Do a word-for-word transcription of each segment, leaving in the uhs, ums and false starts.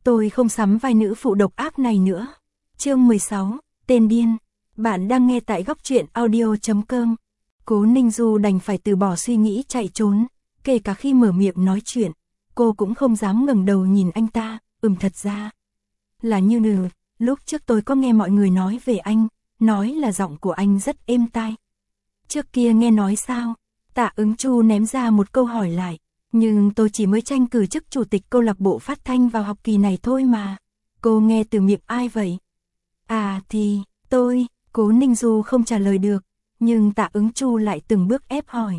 Tôi không sắm vai nữ phụ độc ác này nữa. Chương mười sáu, tên điên. Bạn đang nghe tại góc truyện audio chấm com. Cố Ninh Du đành phải từ bỏ suy nghĩ chạy trốn, kể cả khi mở miệng nói chuyện, cô cũng không dám ngẩng đầu nhìn anh ta. Ừm thật ra là như nừ, lúc trước tôi có nghe mọi người nói về anh, nói là giọng của anh rất êm tai. Trước kia nghe nói sao? Tạ Ứng Chu ném ra một câu hỏi lại. Nhưng tôi chỉ mới tranh cử chức chủ tịch câu lạc bộ phát thanh vào học kỳ này thôi mà. Cô nghe từ miệng ai vậy? À thì, tôi, Cố Ninh Du không trả lời được, nhưng Tạ Ứng Chu lại từng bước ép hỏi.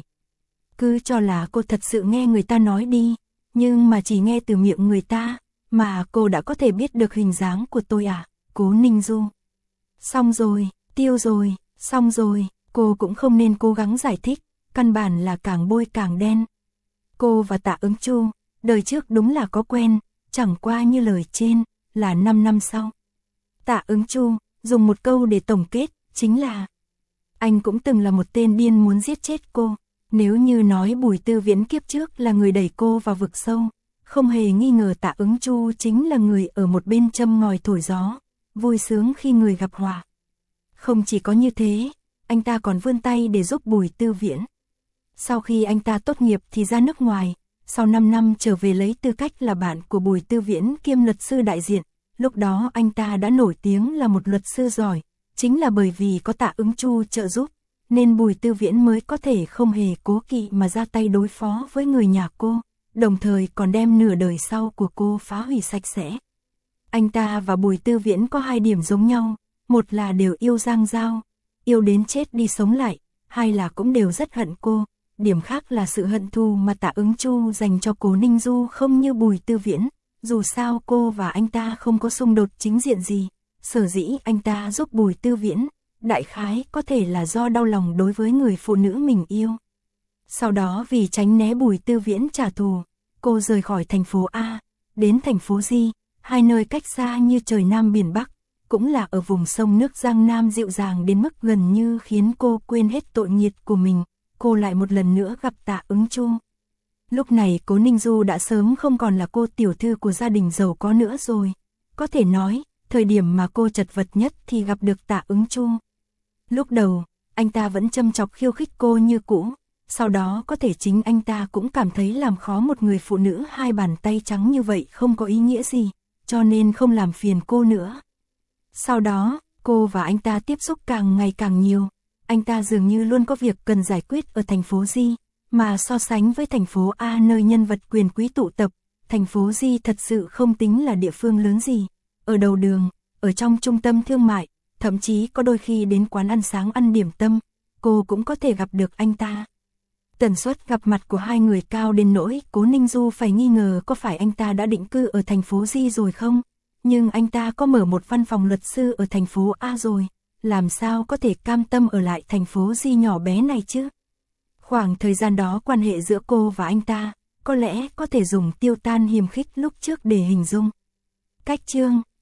Cứ cho là cô thật sự nghe người ta nói đi, nhưng mà chỉ nghe từ miệng người ta, mà cô đã có thể biết được hình dáng của tôi à? Cố Ninh Du. Xong rồi, tiêu rồi, xong rồi, cô cũng không nên cố gắng giải thích, căn bản là càng bôi càng đen. Cô và Tạ Ứng Chu, đời trước đúng là có quen, chẳng qua như lời trên, là năm năm sau. Tạ Ứng Chu, dùng một câu để tổng kết, chính là anh cũng từng là một tên điên muốn giết chết cô. Nếu như nói Bùi Tư Viễn kiếp trước là người đẩy cô vào vực sâu, không hề nghi ngờ Tạ Ứng Chu chính là người ở một bên châm ngòi thổi gió, vui sướng khi người gặp họa. Không chỉ có như thế, anh ta còn vươn tay để giúp Bùi Tư Viễn. Sau khi anh ta tốt nghiệp thì ra nước ngoài, sau năm năm trở về lấy tư cách là bạn của Bùi Tư Viễn kiêm luật sư đại diện. Lúc đó anh ta đã nổi tiếng là một luật sư giỏi, chính là bởi vì có Tạ Ứng Chu trợ giúp, nên Bùi Tư Viễn mới có thể không hề cố kỵ mà ra tay đối phó với người nhà cô, đồng thời còn đem nửa đời sau của cô phá hủy sạch sẽ. Anh ta và Bùi Tư Viễn có hai điểm giống nhau, một là đều yêu Giang Giao, yêu đến chết đi sống lại, hai là cũng đều rất hận cô. Điểm khác là sự hận thù mà Tạ Ứng Chu dành cho Cố Ninh Du không như Bùi Tư Viễn, dù sao cô và anh ta không có xung đột chính diện gì, sở dĩ anh ta giúp Bùi Tư Viễn, đại khái có thể là do đau lòng đối với người phụ nữ mình yêu. Sau đó vì tránh né Bùi Tư Viễn trả thù, cô rời khỏi thành phố A, đến thành phố G, hai nơi cách xa như trời Nam biển Bắc, cũng là ở vùng sông nước Giang Nam dịu dàng đến mức gần như khiến cô quên hết tội nghiệt của mình. Cô lại một lần nữa gặp Tạ Ứng Chu. Lúc này Cố Ninh Du đã sớm không còn là cô tiểu thư của gia đình giàu có nữa rồi. Có thể nói, thời điểm mà cô chật vật nhất thì gặp được Tạ Ứng Chu. Lúc đầu, anh ta vẫn châm chọc khiêu khích cô như cũ. Sau đó có thể chính anh ta cũng cảm thấy làm khó một người phụ nữ hai bàn tay trắng như vậy không có ý nghĩa gì, cho nên không làm phiền cô nữa. Sau đó, cô và anh ta tiếp xúc càng ngày càng nhiều. Anh ta dường như luôn có việc cần giải quyết ở thành phố G, mà so sánh với thành phố A nơi nhân vật quyền quý tụ tập, thành phố G thật sự không tính là địa phương lớn gì. Ở đầu đường, ở trong trung tâm thương mại, thậm chí có đôi khi đến quán ăn sáng ăn điểm tâm, cô cũng có thể gặp được anh ta. Tần suất gặp mặt của hai người cao đến nỗi Cố Ninh Du phải nghi ngờ có phải anh ta đã định cư ở thành phố G rồi không, nhưng anh ta có mở một văn phòng luật sư ở thành phố A rồi. Làm sao có thể cam tâm ở lại thành phố G nhỏ bé này chứ? Khoảng thời gian đó quan hệ giữa cô và anh ta, có lẽ có thể dùng tiêu tan hiềm khích lúc trước để hình dung. Cách chương